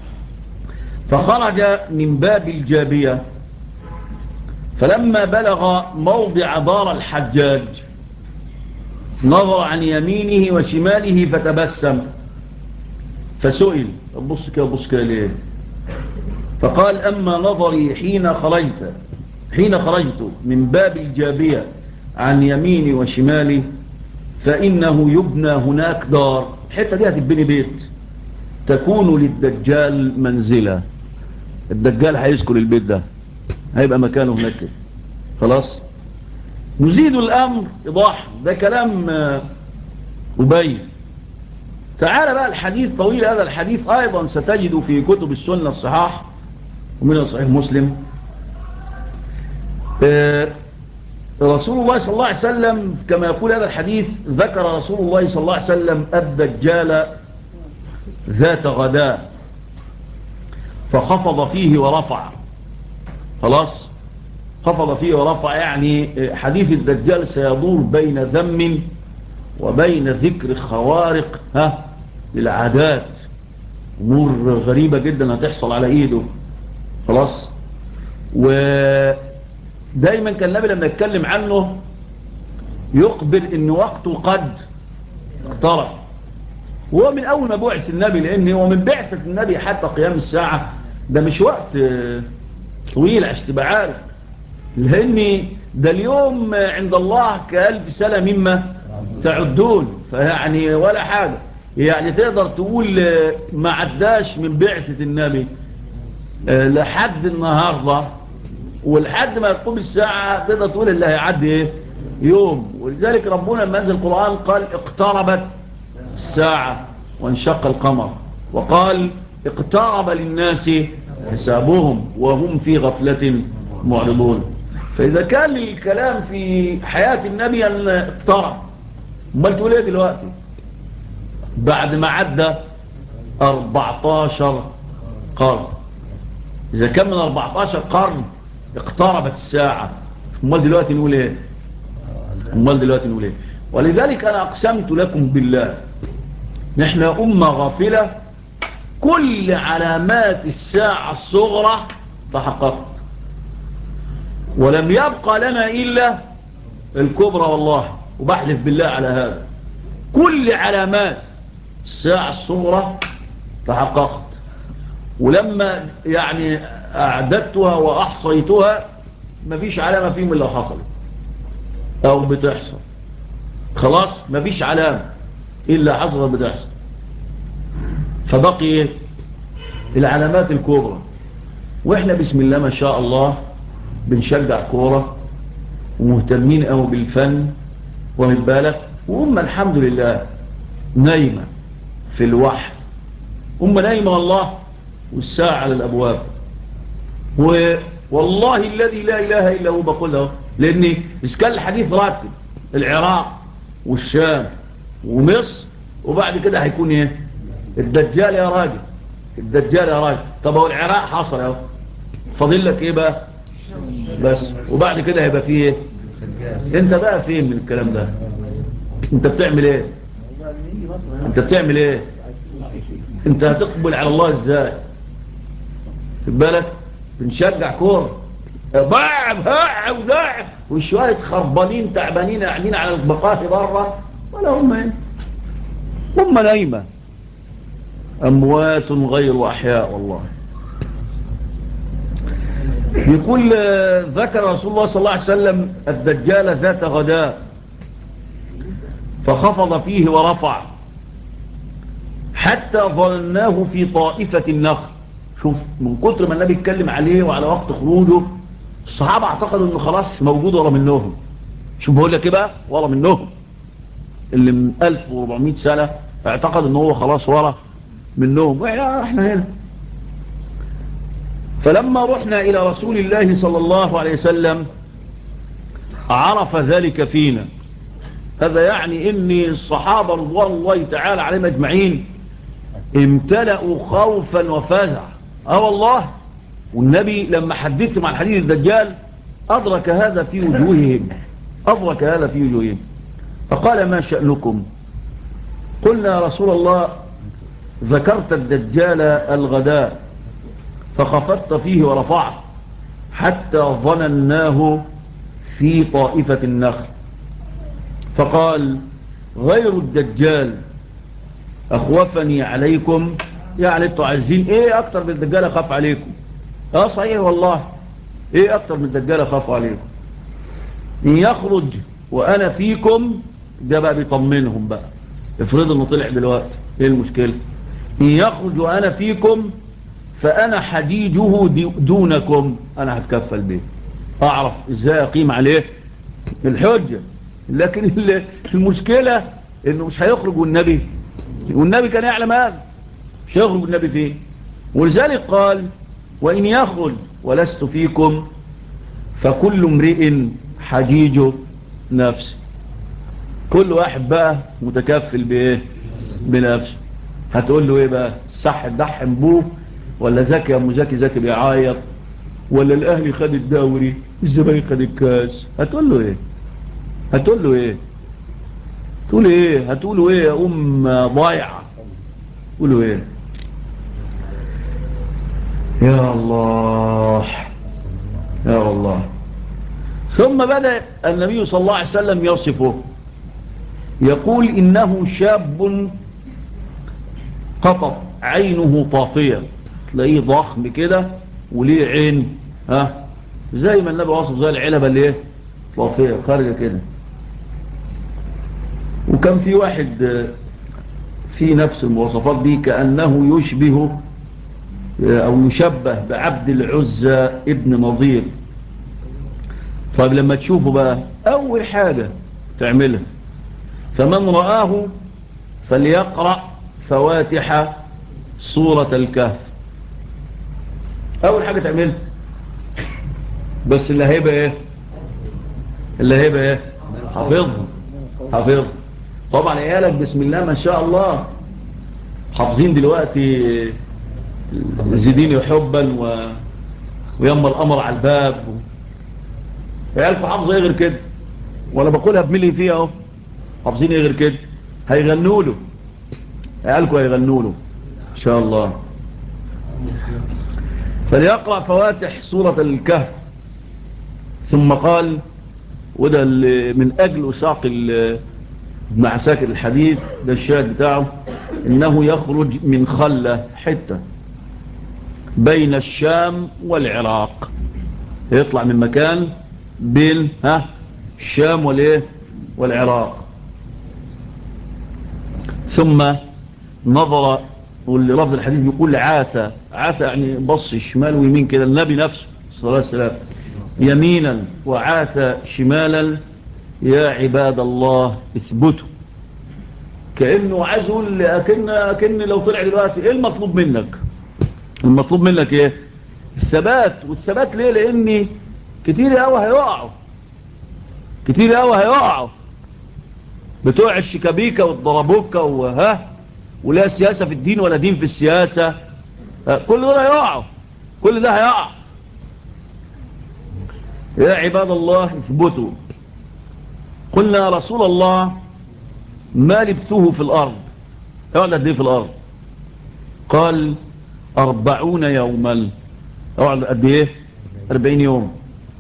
S1: فخرج من باب الجابية، فلما بلغ موضع دار الحجاج نظر عن يمينه وشماله فتبسم، فسئل بص كده بص كده ليه؟ فقال أما نظري حين خرجت من باب الجابية عن يميني وشمالي فإنه يبنى هناك دار، الحتة دي هتبني بيت تكون للدجال منزلة. الدجال هيسكن البيت ده، هيبقى مكانه هناك. خلاص. نزيد الأمر إيضاح، ده كلام أبي. تعال بقى الحديث طويل، هذا الحديث أيضا ستجد في كتب السنة الصحاح ومن صحيح مسلم. رسول الله صلى الله عليه وسلم كما يقول هذا الحديث، ذكر رسول الله صلى الله عليه وسلم الدجال ذات غداء فخفض فيه ورفع. خلاص. خفض فيه ورفع يعني حديث الدجال سيدور بين ذم وبين ذكر خوارق للعادات، امور غريبة جدا هتحصل على ايده. خلاص. ودايما كان النبي لما يتكلم عنه يقبل ان وقته قد اقترب. وهو من اول ما بعث النبي، لان هو من بعثة النبي حتى قيام الساعة ده مش وقت طويل عشان تبقى عارف، لان ده اليوم عند الله كألف سنة مما تعدون، فيعني ولا حاجة. يعني تقدر تقول ما عداش من بعثة النبي لحد النهاردة، ولحد ما تقوم الساعة تقدر تقول اللي هيعدي ايه؟ يوم. ولذلك ربنا لما نزل القرآن قال اقتربت الساعة وانشق القمر، وقال اقترب للناس حسابهم وهم في غفلة معرضون. فإذا كان الكلام في حياة النبي أن اقترب، امال تقول ايه دلوقتي بعد ما عدى 14 قرن؟ إذا كان من 14 قرن اقتربت الساعة، امال دلوقتي نقول ايه؟ ولذلك أنا أقسمت لكم بالله نحن أمة غافلة، كل علامات الساعة الصغرى تحققت، ولم يبقى لنا إلا الكبرى. والله وبحلف بالله على هذا، كل علامات الساعة الصغرى تحققت. ولما يعني أعددتها وأحصيتها مفيش علامة فيهم إلا حصلت أو بتحصل. خلاص مفيش علامة إلا حصلت بتحصل. فبقي العلامات الكبرى. وإحنا بسم الله ما شاء الله بنشجع كورة ومهتمين قوي بالفن ومتبالك، وهم الحمد لله نايمة في الوحي، هم نايمة والله والساعة على الأبواب. والله الذي لا إله إلا هو بقوله، لأن إسكال الحديث راتب العراق والشام ومصر، وبعد كده هيكون إيه؟ الدجال يا راجل، الدجال يا راجل. طب هو العراق حصل اهو، فاضل لك إيه بقى بس؟ وبعد كده هيبقى فيه إيه؟ أنت بقى فين من الكلام ده؟ أنت بتعمل إيه؟ أنت بتعمل إيه؟ أنت هتقبل على الله إزاي؟ في بالك بنشجع كورة ضاعب ها وضاعب وشوية خربانين تعبانين قاعدين على المقاهي بره، ولا هم ايه؟ هم نايمة، أموات غير أحياء. والله يقول ذكر رسول الله صلى الله عليه وسلم الدجال ذات غداء فخفض فيه ورفع حتى ظنناه في طائفة النخل. شوف من كتر ما النبي اتكلم عليه وعلى وقت خروجه، الصحابة اعتقدوا انه خلاص موجود ورا منهم. شوف بقول لك ايه بقى، ورا منهم اللي من 1400 سنة اعتقد انه هو خلاص ورا منهم، احنا هنا. فلما رحنا الى رسول الله صلى الله عليه وسلم عرف ذلك فينا. هذا يعني ان الصحابة رضوان الله تعالى عليهم اجمعين امتلأوا خوفا وفزع. والله. والنبي لما حدثهم عن حديث الدجال أدرك هذا في وجوههم، أدرك هذا في وجوههم. فقال ما شأنكم؟ قلنا يا رسول الله ذكرت الدجال الغداء فخفضت فيه ورفعت حتى ظنناه في طائفة النخل. فقال غير الدجال أخوفني عليكم. يعني انتوا عايزين ايه اكتر من الدجال اخاف عليكم؟ صحيح والله، ايه اكتر من الدجال اخاف عليكم؟ ان يخرج وانا فيكم، ده بقى بيطمنهم بقى. افرض انه طلع دلوقتي، ايه المشكلة؟ ان يخرج وانا فيكم فانا حديجه دونكم، انا هتكفل به، اعرف ازاي اقيم عليه الحجة. لكن المشكلة انه مش هيخرج والنبي كان يعلم هذا، مش هيخرج النبي فيه. ولذلك قال وإن يخرج ولست فيكم فكل امرئ حجيج نفسه. كل واحد بقى متكفل بإيه؟ بنفسه. هتقول له إيه بقى؟ صح تدحم بوه، ولا زكي يا أم زكي بيعايط، ولا الأهلي خد الدوري الزباين خد الكاس؟ هتقول له إيه؟ هتقول له إيه؟ تقول إيه؟ هتقولوا إيه يا ضايعة؟ تقولوا إيه؟ يا الله يا الله. ثم بدأ النبي صلى الله عليه وسلم يصفه، يقول إنه شاب قطط عينه طافية، تلاقيه ضخم كده وليه عين زي ما النبي وصف زي العلبة اللي ايه طافية خارجة كده. وكان في واحد في نفس المواصفات دي كأنه يشبه أو يشبه بعبد العزى ابن نظير. طيب لما تشوفه بقى أول حاجة تعملها فمن رآه فليقرأ فواتح سورة الكهف. أول حاجة تعملها. بس اللي هيبقى إيه؟ اللي هيبقى إيه؟ حافظها. طبعا عيالك بسم الله ما شاء الله حافظين دلوقتي زيديني حبا ويما الأمر على الباب عيالكم حافظوا ايه غير كده؟ ولا بقولها بملي فيها اهو. حافظين ايه غير كده؟ هيغنوا له عيالكم، هيغنوا له ان شاء الله. فليقرأ فواتح سورة الكهف. ثم قال، وده من أجل ساق مع ساكن الحديث ده الشاهد بتاعه، إنه يخرج من خلة حتة بين الشام والعراق، يطلع من مكان بين الشام والعراق. ثم نظر، واللي لفظ الحديث يقول عاث يعني بص شمال ويمين كده، النبي نفسه صلى الله عليه وسلم يمينا وعاث شمالا، يا عباد الله اثبتوا. كأنه عايز يقول أكن لو طلع دلوقتي ايه المطلوب منك؟ المطلوب منك ايه؟ الثبات. والثبات ليه؟ لان كتير قوي هيقعوا بتوع الشكابيكة والضربوكة ولا سياسة في الدين ولا دين في السياسة، كل ده هيقع. يا عباد الله اثبتوا. قلنا يا رسول الله ما لبثوه في الأرض، يقعد قد ايه في الأرض؟ قال 40 يوما. يقعد قد ايه؟ 40 يوم.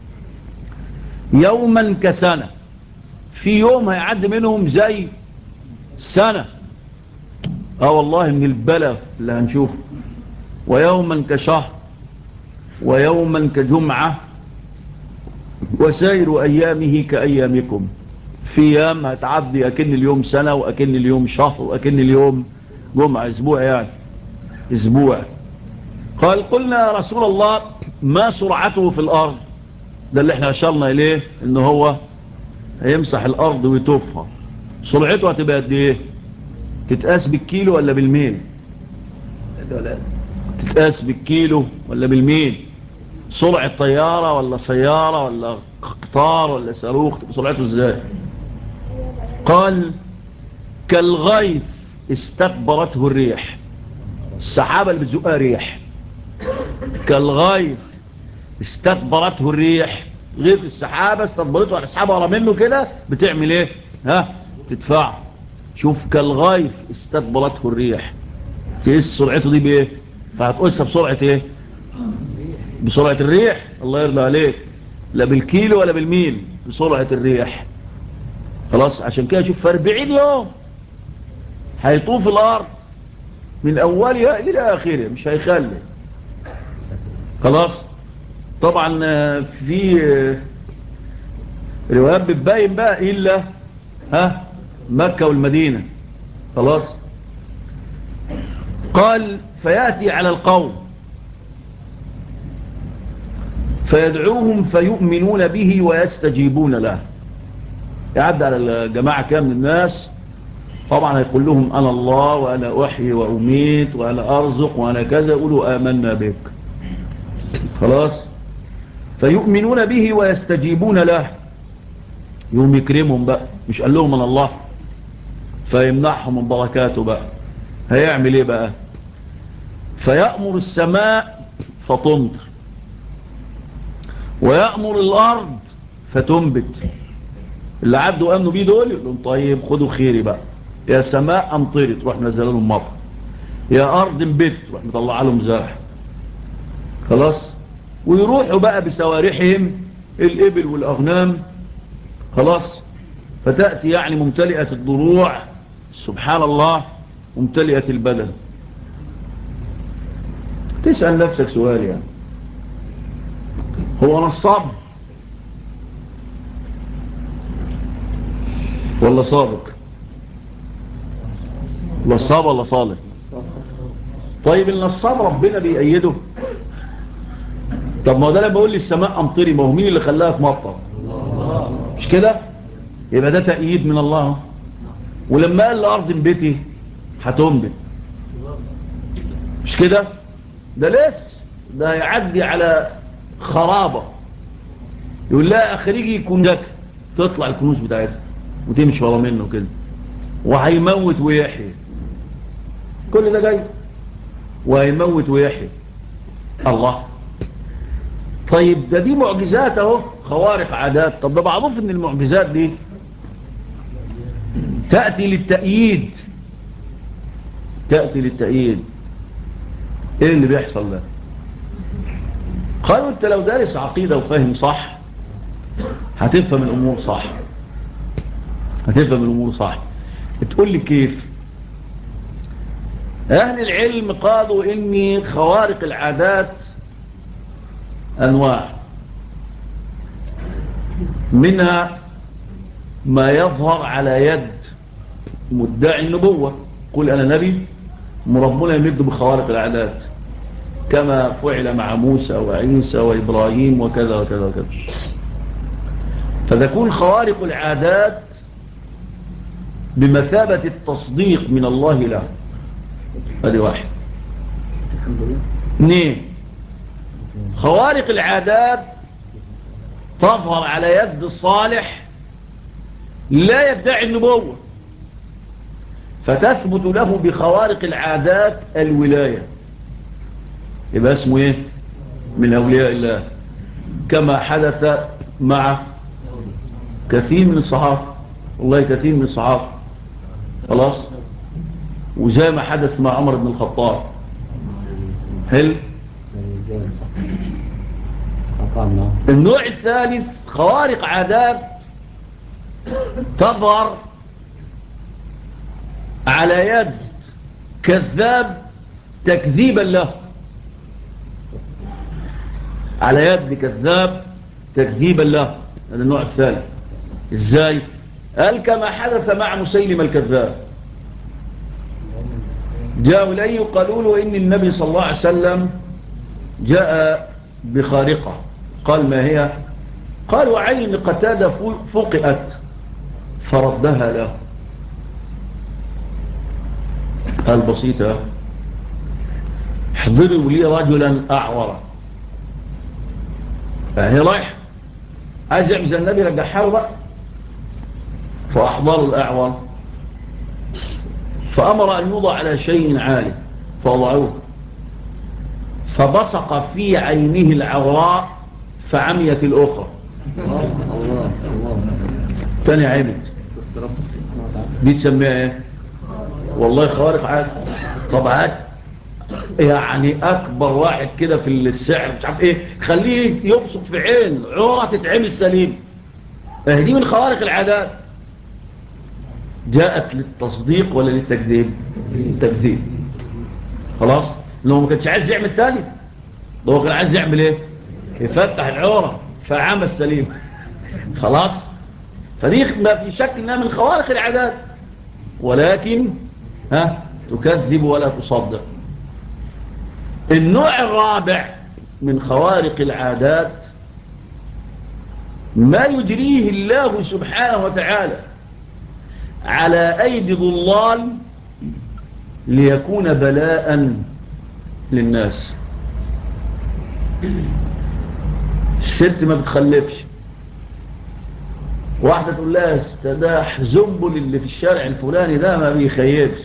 S1: يوما كسنة، في يوم هيعد منهم زي سنة. والله من البلاء اللي هنشوفه. ويوما كشهر، ويوما كجمعة، وسائر أيامه كأيامكم. في أيام هتعدي أكن اليوم سنة، وأكن اليوم شهر، وأكن اليوم جمعة، أسبوع يعني أسبوع. قال قلنا يا رسول الله ما سرعته في الأرض؟ ده اللي احنا أشرنا إليه، إنه هو هيمسح الأرض ويطوفها. سرعته هتبقى قد إيه؟ تتقاس بالكيلو ولا بالميل؟ تتقاس بالكيلو ولا بالميل؟ سرعة طيارة ولا سيارة ولا قطار ولا صاروخ، سرعته ازاي؟ قال كالغيث استكبرته الريح. السحابة اللي بتزقها ريح، كالغيث استكبرته الريح. غيث السحابة استكبرته على السحابة ورا منه كده، بتعمل ايه؟ تدفع. شوف كالغيث استكبرته الريح، تقيس سرعته دي بايه؟ فهتقيسها بسرعة ايه؟ بسرعة الريح. الله يرضى عليك، لا بالكيلو ولا بالميل، بسرعة الريح. خلاص، عشان كده شوف في 40 يوم هيطوف الارض من اولها الى اخرها، مش هيخلي. خلاص. طبعا في روايات بتبين بقى الا مكة والمدينة. خلاص. قال فيأتي على القوم فيدعوهم فيؤمنون به ويستجيبون له. يعد على الجماعة كام من الناس، طبعا هيقول لهم أنا الله وأنا أحيي وأميت وأنا أرزق وأنا كذا، يقولوا آمنا بك. خلاص. فيؤمنون به ويستجيبون له، يوم يكرمهم بقى، مش قال لهم أنا الله، فيمنحهم من بركاته بقى. هيعمل ايه بقى؟ فيأمر السماء فتمطر، ويأمر الأرض فتنبت. اللي عدوا أمنوا بيه دول يقولون طيب خدوا خيري بقى، يا سماء أمطري تروح نزل لهم مطر، يا أرض انبت تروح مطلع لهم زرع. خلاص. ويروحوا بقى بسوارحهم الإبل والأغنام. خلاص. فتأتي يعني ممتلئة الضروع، سبحان الله، ممتلئة البدن. تسأل نفسك سؤال يعني، هو نصاب ولا صادق؟ نصاب ولا صالح؟ طيب النصاب ربنا بيأيده. طب ما ده لما بقول لي السماء امطري، ما هو مين اللي خلاها تمطر؟ مش كده؟ يبقى ده تأييد من الله. ولما قال الارض انبتي هتنبت، مش كده؟ ده لسه ده يعدي على خرابة، يقول لا اخرجي يكون ذكي، تطلع الكنوز بتاعتها وتمشي ورا منه كده، وهيموت ويحيي. كل ده جاي وهيموت ويحيي. الله. طيب ده دي معجزات اهو، خوارق عادات. طب ده معروف ان المعجزات دي تأتي للتأييد. تأتي للتأييد. ايه اللي بيحصل ده؟ قالوا انت لو دارس عقيدة وفاهم صح هتفهم الامور صح، هتفهم الامور صح. تقول لي كيف؟ أهل العلم قالوا إن خوارق العادات أنواع، منها ما يظهر على يد مدعي النبوة، قل أنا نبي، ربنا يمد بخوارق العادات كما فعل مع موسى وعيسى وإبراهيم وكذا وكذا وكذا. فتكون خوارق العادات بمثابة التصديق من الله له. هذه واحد. 2، خوارق العادات تظهر على يد الصالح لا يدعي النبوة، فتثبت له بخوارق العادات الولاية، يبقى اسمه ايه؟ من أولياء الله، كما حدث مع كثير من الصحابة، والله كثير من الصحابة، خلاص، وزي ما حدث مع عمر بن الخطاب. حلو. النوع الثالث خوارق عادات تظهر على يد كذاب تكذيبا له، على يد كذاب تكذيبا له. هذا النوع الثالث. ازاي؟ قال كما حدث مع مسيلم الكذاب، جاءوا إليه وقالوا له إن النبي صلى الله عليه وسلم جاء بخارقة. قال ما هي؟ قالوا عين قتادة فقئت فردها له. قال بسيطة، احضروا لي رجلا أعور، يعني رايح عايز يعمل زي النبي، رجعها له بقى. فأحضروا الأعور، فأمر أن يوضع على شيء عالي، فوضعوه، فبصق في عينه العوراء فعميت الأخرى. تاني عمت. دي تسميها ايه؟ والله خوارق عاد. طبعا يعني أكبر واحد كده في السعر مش عارف ايه، خليه يبصق في عين عورة تتعمل سليم. دي من خوارق العادات. جاءت للتصديق ولا للتكذيب؟ التكذيب. خلاص، لو ما كانش عايز يعمل تاني، لو كان عايز يعمل ايه؟ يفتح العورة فعام السليم. خلاص، فدي ما في شك انها من خوارق العادات، ولكن تكذب ولا تصدق. النوع الرابع من خوارق العادات ما يجريه الله سبحانه وتعالى على أيدي ضلال ليكون بلاء للناس. الست ما بتخلفش، واحدة تقول لها استداح زنبل اللي في الشارع الفلاني ده ما بيخيبش،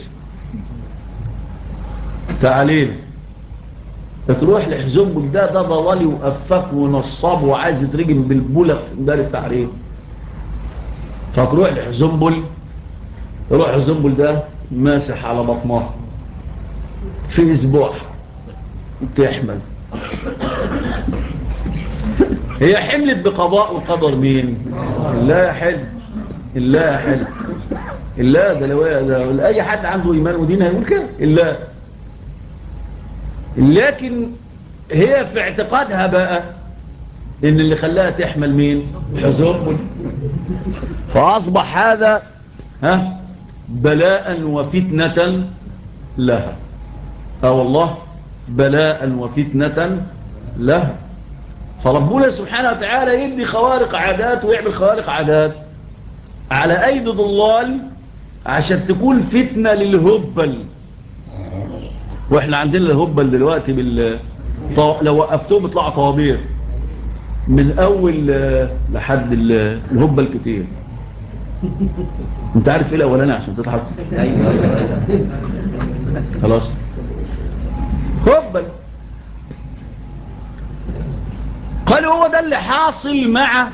S1: تعالين. فتروح لحزنبل ده ضلالي وأفك ونصاب وعايز يترجم بالبلغ في مدار التحريم. فتروح لحزنبل، يروح حزنبل ده ماسح على بطنها في اسبوع تحمل. هي حملت بقضاء وقدر مين؟ لا يحل، لا يحل، إلا ده لو أي حد عنده إيمان ودين هيقول كده إلا. لكن هي في اعتقادها بقى إن اللي خلاها تحمل مين؟ حزنبل. فأصبح هذا بلاء وفتنة لها. والله بلاء وفتنة لها. فربنا سبحانه وتعالى يبدي خوارق عادات ويعمل خوارق عادات على أيدي ضلال عشان تكون فتنة للهبل. واحنا عندنا الهبل دلوقتي لو وقفتوه بيطلعوا طوابير من أول لحد الهبل كتير. انت عارف ايه الأولاني عشان تضحك؟ خلاص، هبل. قالوا هو ده اللي حاصل مع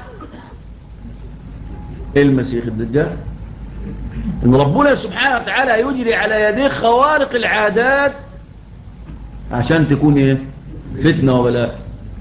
S1: المسيح الدجال، ان ربنا سبحانه وتعالى يجري على يديه خوارق العادات عشان تكون ايه؟ فتنة وبلاء.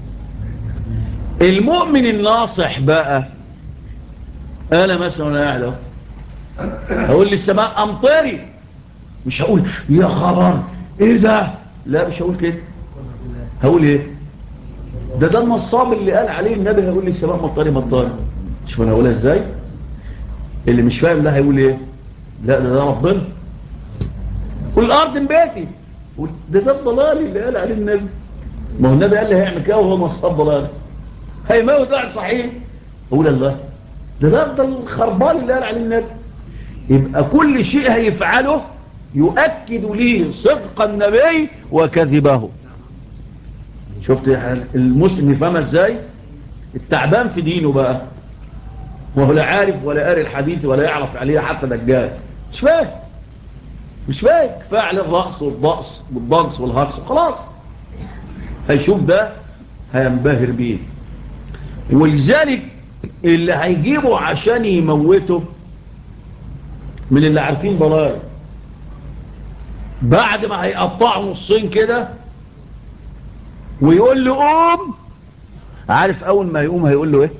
S1: المؤمن الناصح بقى، انا مثلا قاعد هقول للسماء امطري، مش هقول يا خبر ايه ده؟ لا مش هقول كده. هقول ايه؟ ده النصاب اللي قال عليه النبي هيقول لي السماء مطاري مطاري. شوف انا هقولها ازاي. اللي مش فاهم ده هيقول ايه؟ لا ده ربنا. والارض من بيتي. ده الضلال اللي قال عليه النبي. ما هو النبي قال لي هيعمل كده وهو نصاب ضلال. هيموت واحد صحيح. اقول الله. ده الخربان اللي قال عليه النبي. يبقى كل شيء هيفعله يؤكد ليه صدق النبي وكذبه. شفت المسلم يفهمها ازاي؟ التعبان في دينه بقى وهو لا عارف ولا قاري الحديث ولا يعرف عليه حتى دجال، مش فاهم فاعل الرأس والضغط والهرس خلاص. هيشوف ده هينبهر بيه. ولذلك اللي هيجيبه عشان يموته من اللي عارفين ضلال، بعد ما هيقطعه نصين كده ويقول له قوم، عارف اول ما يقوم هيقول له ايه؟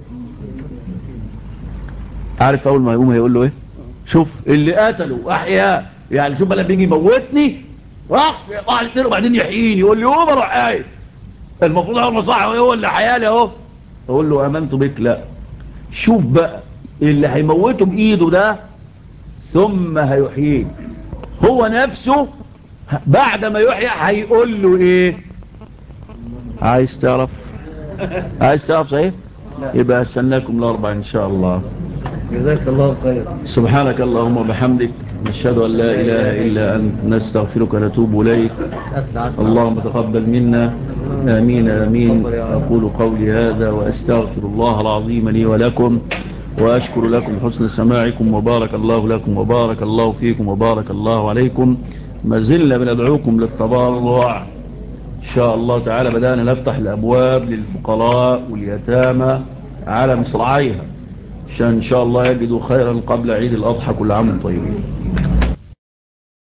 S1: عارف اول ما يقوم هيقول له ايه؟ شوف اللي قتله احياء، يعني شوف بقى بيجي يموتني راح يقطع الاثنين وبعدين يحييني يقول لي قوم اروح قايم. المفروض اول ما صح هو اللي حيالي اهو. اقول له امنت بك. لا، شوف بقى اللي هيموته بايده ده ثم هيحييه هو نفسه بعد ما يحيى هيقول له ايه؟ عايز تعرف صحيح؟ يبقى استناكم الاربع ان شاء الله.
S2: جزاك الله خير.
S1: سبحانك اللهم وبحمدك نشهد ان لا اله الا انت نستغفرك ونتوب اليك. اللهم تقبل منا. امين امين. اقول قولي هذا واستغفر الله العظيم لي ولكم واشكر لكم حسن سماعكم وبارك الله لكم وبارك الله فيكم وبارك الله عليكم. ما زلنا بندعوكم للتضرع ان شاء الله تعالى. بدأنا نفتح الابواب للفقراء واليتامى على مصراعيها عشان ان شاء الله يجدوا خيرا قبل عيد الاضحى. كل عام وانتم طيبين.